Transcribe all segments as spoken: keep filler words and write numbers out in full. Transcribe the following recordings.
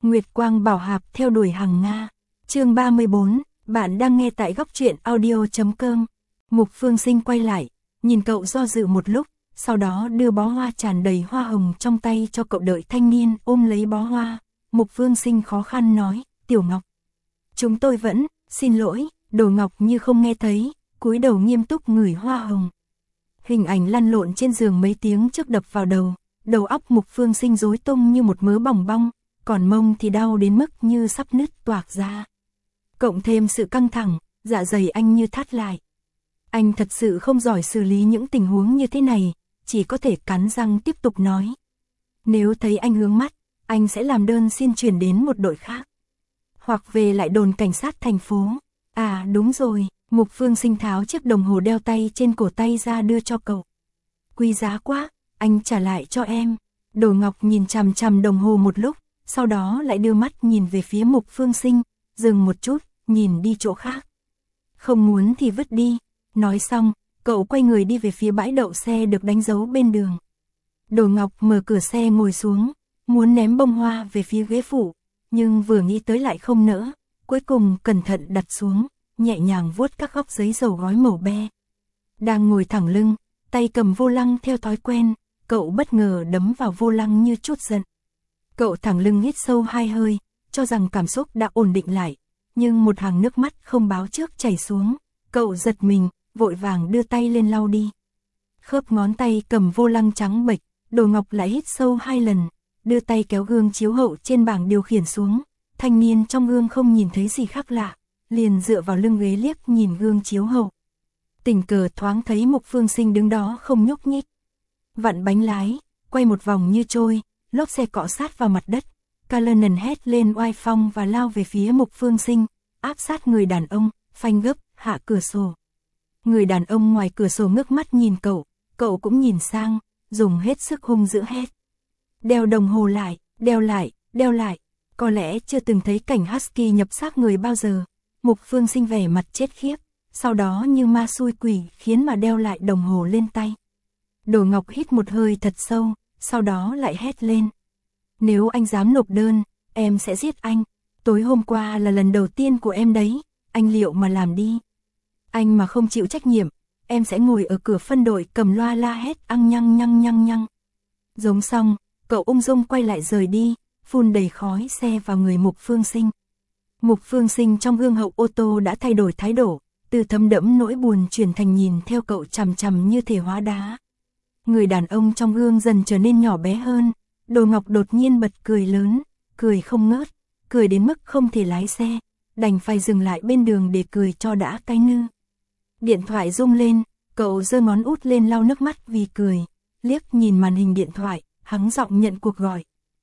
Nguyệt quang bảo hạp theo đuổi Hằng Nga. Chương ba mươi bốn, bạn đang nghe tại góc truyện audio chấm com. Mục Phương Sinh quay lại, nhìn cậu do dự một lúc, sau đó đưa bó hoa tràn đầy hoa hồng trong tay cho cậu. Đợi thanh niên ôm lấy bó hoa, Mục Phương Sinh khó khăn nói, Tiểu Ngọc. Chúng tôi vẫn, xin lỗi, Đồ Ngọc như không nghe thấy, cúi đầu nghiêm túc ngửi hoa hồng. Hình ảnh lăn lộn trên giường mấy tiếng trước đập vào đầu, đầu óc Mục Phương Sinh rối tung như một mớ bòng bong, còn mông thì đau đến mức như sắp nứt toạc ra. Cộng thêm sự căng thẳng, dạ dày anh như thắt lại. Anh thật sự không giỏi xử lý những tình huống như thế này, chỉ có thể cắn răng tiếp tục nói. Nếu thấy anh hướng mắt, anh sẽ làm đơn xin chuyển đến một đội khác. Hoặc về lại đồn cảnh sát thành phố. À đúng rồi, Mục Phương Sinh tháo chiếc đồng hồ đeo tay trên cổ tay ra đưa cho cậu. Quý giá quá, anh trả lại cho em. Đồ Ngọc nhìn chằm chằm đồng hồ một lúc, sau đó lại đưa mắt nhìn về phía Mục Phương Sinh, dừng một chút, nhìn đi chỗ khác. Không muốn thì vứt đi. Nói xong, cậu quay người đi về phía bãi đậu xe được đánh dấu bên đường. Đồ Ngọc mở cửa xe ngồi xuống, muốn ném bông hoa về phía ghế phụ, nhưng vừa nghĩ tới lại không nỡ, cuối cùng cẩn thận đặt xuống, nhẹ nhàng vuốt các góc giấy dầu gói màu be. Đang ngồi thẳng lưng, tay cầm vô lăng theo thói quen, cậu bất ngờ đấm vào vô lăng như chút giận. Cậu thẳng lưng hít sâu hai hơi, cho rằng cảm xúc đã ổn định lại, nhưng một hàng nước mắt không báo trước chảy xuống, cậu giật mình, vội vàng đưa tay lên lau đi. Khớp ngón tay cầm vô lăng trắng bệch, Đồ Ngọc lại hít sâu hai lần, đưa tay kéo gương chiếu hậu trên bảng điều khiển xuống. Thanh niên trong gương không nhìn thấy gì khác lạ, liền dựa vào lưng ghế liếc nhìn gương chiếu hậu. Tình cờ thoáng thấy Mục Phương Sinh đứng đó không nhúc nhích. Vặn bánh lái, quay một vòng như trôi, lốp xe cọ sát vào mặt đất. Cullinan hét lên oai phong và lao về phía Mục Phương Sinh, áp sát người đàn ông, phanh gấp, hạ cửa sổ. Người đàn ông ngoài cửa sổ ngước mắt nhìn cậu, cậu cũng nhìn sang, dùng hết sức hung dữ hét. Đeo đồng hồ lại, đeo lại, đeo lại. Có lẽ chưa từng thấy cảnh Husky nhập xác người bao giờ. Mục Phương Sinh vẻ mặt chết khiếp, sau đó như ma xui quỷ khiến mà đeo lại đồng hồ lên tay. Đồ Ngọc hít một hơi thật sâu, sau đó lại hét lên. Nếu anh dám nộp đơn, em sẽ giết anh. Tối hôm qua là lần đầu tiên của em đấy, anh liệu mà làm đi. Anh mà không chịu trách nhiệm, em sẽ ngồi ở cửa phân đội cầm loa la hét ăng nhăng nhăng nhăng nhăng. Giống xong, cậu ung dung quay lại rời đi, phun đầy khói xe vào người Mục Phương Sinh. Mục Phương Sinh trong gương hậu ô tô đã thay đổi thái độ, từ thấm đẫm nỗi buồn chuyển thành nhìn theo cậu chằm chằm như thể hóa đá. Người đàn ông trong gương dần trở nên nhỏ bé hơn, Đồ Ngọc đột nhiên bật cười lớn, cười không ngớt, cười đến mức không thể lái xe, đành phải dừng lại bên đường để cười cho đã cái nư. Điện thoại rung lên, cậu giơ ngón út lên lau nước mắt vì cười, liếc nhìn màn hình điện thoại, hắng giọng nhận cuộc gọi.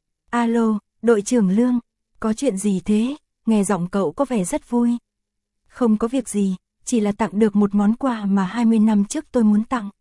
Alo, đội trưởng Lương, có chuyện gì thế? Nghe giọng cậu có vẻ rất vui. Không có việc gì, chỉ là tặng được một món quà mà hai mươi năm trước tôi muốn tặng.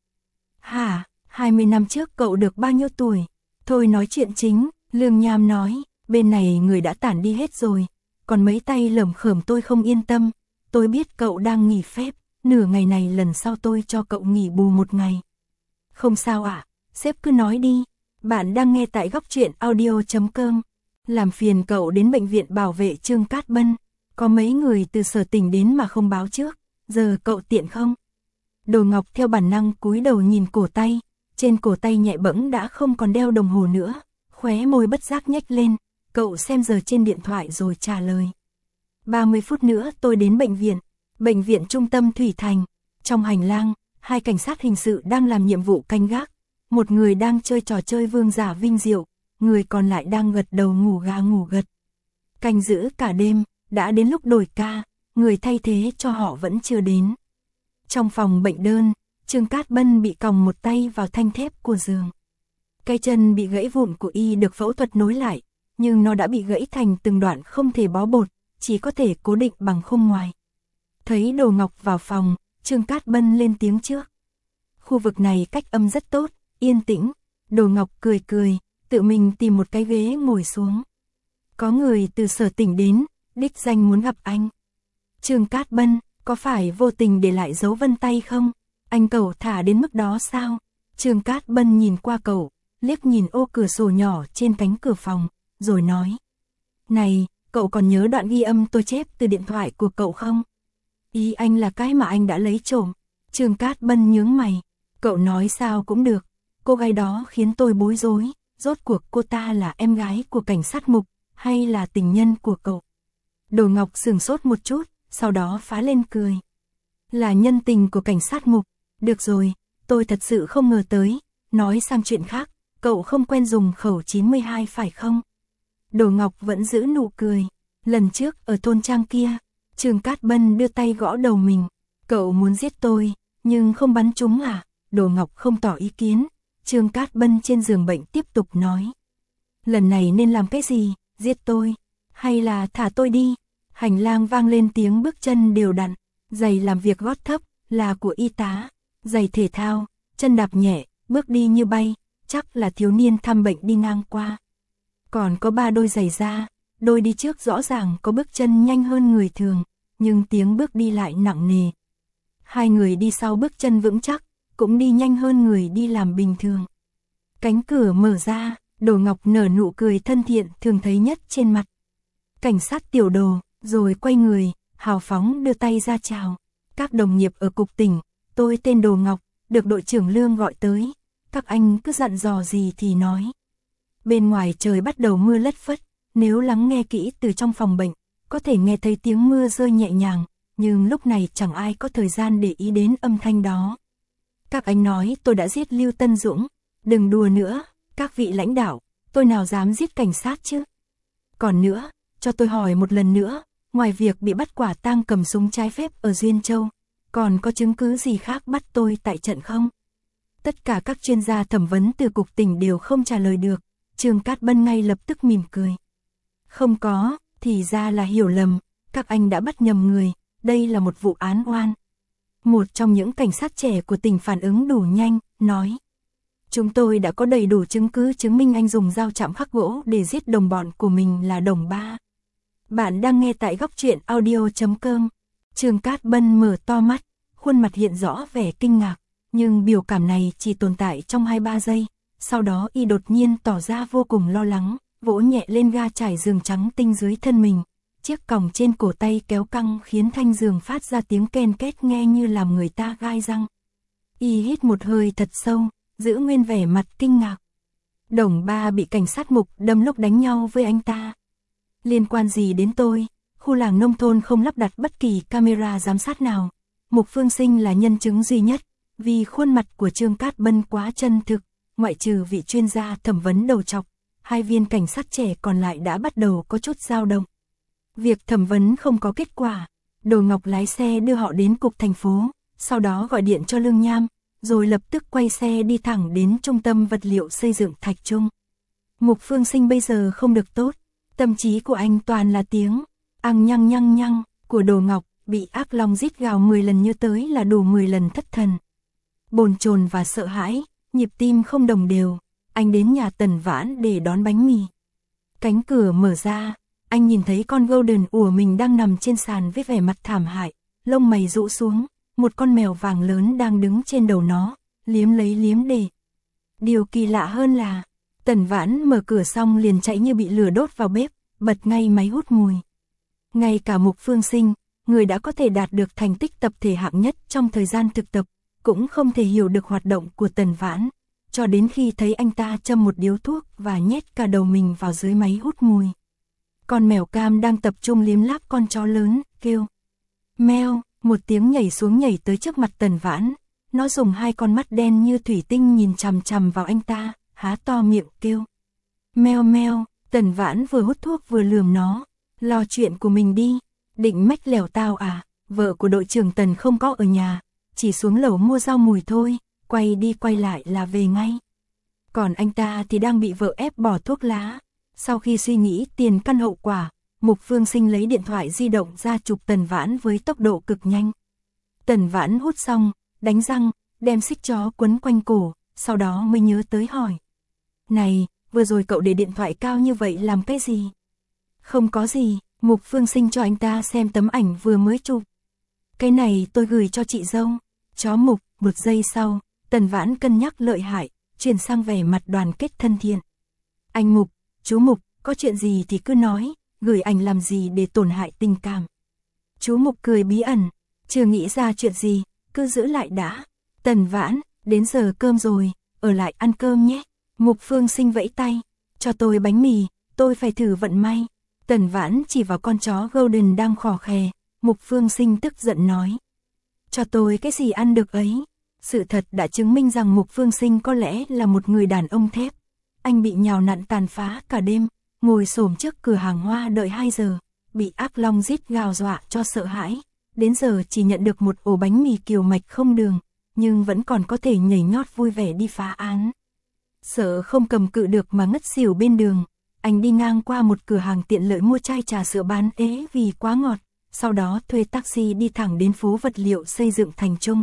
Hả, hai mươi năm trước cậu được bao nhiêu tuổi? Thôi nói chuyện chính, Lương Nham nói, bên này người đã tản đi hết rồi, còn mấy tay lởm khởm tôi không yên tâm. Tôi biết cậu đang nghỉ phép, nửa ngày này lần sau tôi cho cậu nghỉ bù một ngày. Không sao ạ, à, sếp cứ nói đi. Bạn đang nghe tại góc truyện audio chấm com. Làm phiền cậu đến bệnh viện bảo vệ Trương Cát Bân. Có mấy người từ sở tỉnh đến mà không báo trước. Giờ cậu tiện không? Đồ Ngọc theo bản năng cúi đầu nhìn cổ tay. Trên cổ tay nhẹ bẫng đã không còn đeo đồng hồ nữa. Khóe môi bất giác nhếch lên. Cậu xem giờ trên điện thoại rồi trả lời. ba mươi phút nữa tôi đến bệnh viện. Bệnh viện trung tâm Thủy Thành. Trong hành lang, hai cảnh sát hình sự đang làm nhiệm vụ canh gác. Một người đang chơi trò chơi vương giả vinh diệu, người còn lại đang gật đầu ngủ gà ngủ gật. Canh giữ cả đêm, đã đến lúc đổi ca, người thay thế cho họ vẫn chưa đến. Trong phòng bệnh đơn, Trương Cát Bân bị còng một tay vào thanh thép của giường. Cái chân bị gãy vụn của y được phẫu thuật nối lại, nhưng nó đã bị gãy thành từng đoạn không thể bó bột, chỉ có thể cố định bằng khung ngoài. Thấy Đồ Ngọc vào phòng, Trương Cát Bân lên tiếng trước. Khu vực này cách âm rất tốt, yên tĩnh. Đồ Ngọc cười cười, tự mình tìm một cái ghế ngồi xuống. Có người từ sở tỉnh đến, đích danh muốn gặp anh. Trương Cát Bân, có phải vô tình để lại dấu vân tay không? Anh cậu thả đến mức đó sao? Trương Cát Bân nhìn qua cậu, liếc nhìn ô cửa sổ nhỏ trên cánh cửa phòng, rồi nói. Này, cậu còn nhớ đoạn ghi âm tôi chép từ điện thoại của cậu không? Ý anh là cái mà anh đã lấy trộm. Trương Cát Bân nhướng mày. Cậu nói sao cũng được. Cô gái đó khiến tôi bối rối. Rốt cuộc cô ta là em gái của cảnh sát Mục, hay là tình nhân của cậu? Đồ Ngọc sửng sốt một chút, sau đó phá lên cười. Là nhân tình của cảnh sát Mục. Được rồi, tôi thật sự không ngờ tới. Nói sang chuyện khác, cậu không quen dùng khẩu chín mươi hai phải không? Đồ Ngọc vẫn giữ nụ cười. Lần trước ở thôn trang kia, Trương Cát Bân đưa tay gõ đầu mình. Cậu muốn giết tôi, nhưng không bắn trúng à? Đồ Ngọc không tỏ ý kiến. Trương Cát Bân trên giường bệnh tiếp tục nói. Lần này nên làm cái gì? Giết tôi? Hay là thả tôi đi? Hành lang vang lên tiếng bước chân đều đặn. Giày làm việc gót thấp, là của y tá. Giày thể thao, chân đạp nhẹ, bước đi như bay. Chắc là thiếu niên thăm bệnh đi ngang qua. Còn có ba đôi giày da. Đôi đi trước rõ ràng có bước chân nhanh hơn người thường, nhưng tiếng bước đi lại nặng nề. Hai người đi sau bước chân vững chắc, cũng đi nhanh hơn người đi làm bình thường. Cánh cửa mở ra, Đồ Ngọc nở nụ cười thân thiện thường thấy nhất trên mặt. Cảnh sát Tiểu Đồ, rồi quay người, hào phóng đưa tay ra chào. Các đồng nghiệp ở cục tỉnh, tôi tên Đồ Ngọc, được đội trưởng Lương gọi tới. Các anh cứ dặn dò gì thì nói. Bên ngoài trời bắt đầu mưa lất phất, nếu lắng nghe kỹ từ trong phòng bệnh, có thể nghe thấy tiếng mưa rơi nhẹ nhàng, nhưng lúc này chẳng ai có thời gian để ý đến âm thanh đó. Các anh nói tôi đã giết Lưu Tân Dũng, đừng đùa nữa, các vị lãnh đạo, tôi nào dám giết cảnh sát chứ. Còn nữa, cho tôi hỏi một lần nữa, ngoài việc bị bắt quả tang cầm súng trái phép ở Duyên Châu, còn có chứng cứ gì khác bắt tôi tại trận không? Tất cả các chuyên gia thẩm vấn từ cục tỉnh đều không trả lời được. Trương Cát Bân ngay lập tức mỉm cười. Không có, thì ra là hiểu lầm, các anh đã bắt nhầm người, đây là một vụ án oan. Một trong những cảnh sát trẻ của tỉnh phản ứng đủ nhanh, nói. Chúng tôi đã có đầy đủ chứng cứ chứng minh anh dùng dao chạm khắc gỗ để giết đồng bọn của mình là Đồng Ba. Bạn đang nghe tại góc truyện audio chấm com. Trương Cát Bân mở to mắt, khuôn mặt hiện rõ vẻ kinh ngạc, nhưng biểu cảm này chỉ tồn tại trong hai ba giây. Sau đó y đột nhiên tỏ ra vô cùng lo lắng, vỗ nhẹ lên ga trải giường trắng tinh dưới thân mình. Chiếc còng trên cổ tay kéo căng khiến thanh giường phát ra tiếng ken két nghe như làm người ta gai răng. Y hít một hơi thật sâu, giữ nguyên vẻ mặt kinh ngạc. Đồng Ba bị cảnh sát Mục đâm lúc đánh nhau với anh ta. Liên quan gì đến tôi? Khu làng nông thôn không lắp đặt bất kỳ camera giám sát nào. Mục Phương Sinh là nhân chứng duy nhất, vì khuôn mặt của Trương Cát Bân quá chân thực. Ngoại trừ vị chuyên gia thẩm vấn đầu trọc, hai viên cảnh sát trẻ còn lại đã bắt đầu có chút dao động. Việc thẩm vấn không có kết quả, Đồ Ngọc lái xe đưa họ đến cục thành phố, sau đó gọi điện cho Lương Nham, rồi lập tức quay xe đi thẳng đến trung tâm vật liệu xây dựng Thạch Trung. Mục Phương Sinh bây giờ không được tốt, tâm trí của anh toàn là tiếng ăn nhăng nhăng nhăng của Đồ Ngọc, bị ác long rít gào mười lần như tới là đủ mười lần thất thần. Bồn chồn và sợ hãi, nhịp tim không đồng đều, anh đến nhà Tần Vãn để đón bánh mì. Cánh cửa mở ra, anh nhìn thấy con Golden ủa mình đang nằm trên sàn với vẻ mặt thảm hại, lông mày rũ xuống, một con mèo vàng lớn đang đứng trên đầu nó, liếm lấy liếm để. Điều kỳ lạ hơn là, Tần Vãn mở cửa xong liền chạy như bị lửa đốt vào bếp, bật ngay máy hút mùi. Ngay cả Mục Phương Sinh, người đã có thể đạt được thành tích tập thể hạng nhất trong thời gian thực tập, cũng không thể hiểu được hoạt động của Tần Vãn, cho đến khi thấy anh ta châm một điếu thuốc và nhét cả đầu mình vào dưới máy hút mùi. Con mèo cam đang tập trung liếm láp con chó lớn, kêu. Meo, một tiếng nhảy xuống nhảy tới trước mặt Tần Vãn, nó dùng hai con mắt đen như thủy tinh nhìn chằm chằm vào anh ta, há to miệng kêu. Meo meo, Tần Vãn vừa hút thuốc vừa lườm nó, lo chuyện của mình đi, định mách lèo tao à, vợ của đội trưởng Tần không có ở nhà. Chỉ xuống lầu mua rau mùi thôi, quay đi quay lại là về ngay. Còn anh ta thì đang bị vợ ép bỏ thuốc lá. Sau khi suy nghĩ tiền căn hậu quả, Mục Phương Sinh lấy điện thoại di động ra chụp Tần Vãn với tốc độ cực nhanh. Tần Vãn hút xong, đánh răng, đem xích chó quấn quanh cổ, sau đó mới nhớ tới hỏi. Này, vừa rồi cậu để điện thoại cao như vậy làm cái gì? Không có gì, Mục Phương Sinh cho anh ta xem tấm ảnh vừa mới chụp. Cái này tôi gửi cho chị dâu. Chó Mục, một giây sau, Tần Vãn cân nhắc lợi hại, chuyển sang vẻ mặt đoàn kết thân thiện. Anh Mục, chú Mục, có chuyện gì thì cứ nói, gửi ảnh làm gì để tổn hại tình cảm. Chú Mục cười bí ẩn, chưa nghĩ ra chuyện gì, cứ giữ lại đã. Tần Vãn, đến giờ cơm rồi, ở lại ăn cơm nhé. Mục Phương Sinh vẫy tay, cho tôi bánh mì, tôi phải thử vận may. Tần Vãn chỉ vào con chó Golden đang khò khè, Mục Phương Sinh tức giận nói. Cho tôi cái gì ăn được ấy. Sự thật đã chứng minh rằng Mục Phương Sinh có lẽ là một người đàn ông thép. Anh bị nhào nặn tàn phá cả đêm, ngồi xổm trước cửa hàng hoa đợi hai giờ, bị ác long rít gào dọa cho sợ hãi. Đến giờ chỉ nhận được một ổ bánh mì kiều mạch không đường, nhưng vẫn còn có thể nhảy nhót vui vẻ đi phá án. Sợ không cầm cự được mà ngất xỉu bên đường, anh đi ngang qua một cửa hàng tiện lợi mua chai trà sữa bán ế vì quá ngọt, sau đó thuê taxi đi thẳng đến phố vật liệu xây dựng Thành Trung.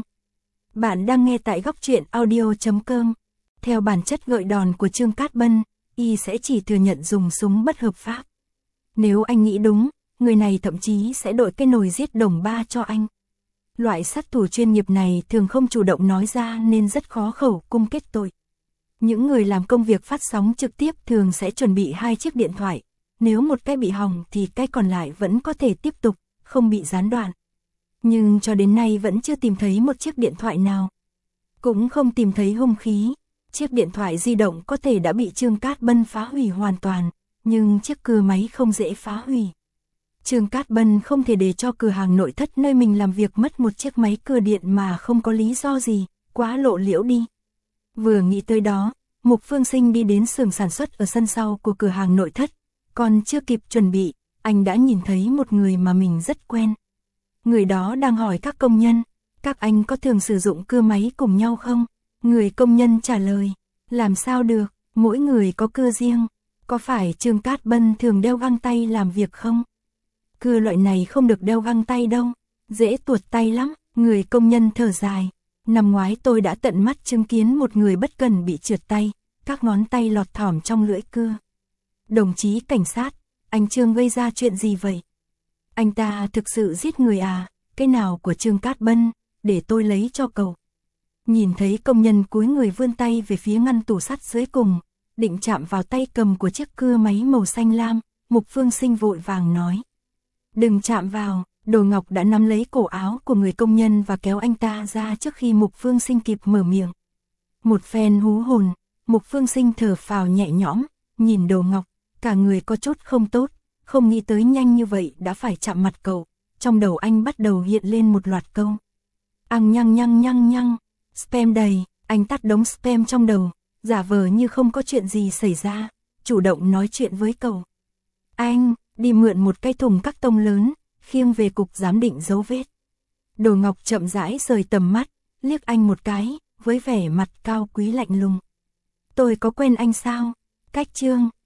Bạn đang nghe tại góc truyện audio chấm com. Theo bản chất gợi đòn của Trương Cát Bân, y sẽ chỉ thừa nhận dùng súng bất hợp pháp. Nếu anh nghĩ đúng, người này thậm chí sẽ đội cái nồi giết đồng ba cho anh. Loại sát thủ chuyên nghiệp này thường không chủ động nói ra nên rất khó khẩu cung kết tội. Những người làm công việc phát sóng trực tiếp thường sẽ chuẩn bị hai chiếc điện thoại. Nếu một cái bị hỏng thì cái còn lại vẫn có thể tiếp tục, không bị gián đoạn. Nhưng cho đến nay vẫn chưa tìm thấy một chiếc điện thoại nào. Cũng không tìm thấy hung khí. Chiếc điện thoại di động có thể đã bị Trương Cát Bân phá hủy hoàn toàn, nhưng chiếc cưa máy không dễ phá hủy. Trương Cát Bân không thể để cho cửa hàng nội thất nơi mình làm việc mất một chiếc máy cưa điện mà không có lý do gì, quá lộ liễu đi. Vừa nghĩ tới đó, Mục Phương Sinh đi đến xưởng sản xuất ở sân sau của cửa hàng nội thất, còn chưa kịp chuẩn bị, anh đã nhìn thấy một người mà mình rất quen. Người đó đang hỏi các công nhân, các anh có thường sử dụng cưa máy cùng nhau không? Người công nhân trả lời, làm sao được, mỗi người có cưa riêng. Có phải Trương Cát Bân thường đeo găng tay làm việc không? Cưa loại này không được đeo găng tay đâu, dễ tuột tay lắm. Người công nhân thở dài, năm ngoái tôi đã tận mắt chứng kiến một người bất cần bị trượt tay, các ngón tay lọt thỏm trong lưỡi cưa. Đồng chí cảnh sát, anh Trương gây ra chuyện gì vậy? Anh ta thực sự giết người à? Cái nào của Trương Cát Bân, để tôi lấy cho cậu. Nhìn thấy công nhân cúi người vươn tay về phía ngăn tủ sắt dưới cùng, định chạm vào tay cầm của chiếc cưa máy màu xanh lam, Mục Phương Sinh vội vàng nói. Đừng chạm vào. Đồ Ngọc đã nắm lấy cổ áo của người công nhân và kéo anh ta ra trước khi Mục Phương Sinh kịp mở miệng. Một phen hú hồn, Mục Phương Sinh thở phào nhẹ nhõm, nhìn Đồ Ngọc, cả người có chút không tốt, không nghĩ tới nhanh như vậy đã phải chạm mặt cậu. Trong đầu anh bắt đầu hiện lên một loạt câu. Ăn nhăng nhăng nhăng nhăng, spam đầy, anh tắt đống spam trong đầu, giả vờ như không có chuyện gì xảy ra, chủ động nói chuyện với cậu. Anh, đi mượn một cái thùng các tông lớn, khiêng về cục giám định dấu vết. Đồ Ngọc chậm rãi rời tầm mắt, liếc anh một cái, với vẻ mặt cao quý lạnh lùng. Tôi có quen anh sao? Cách Trương,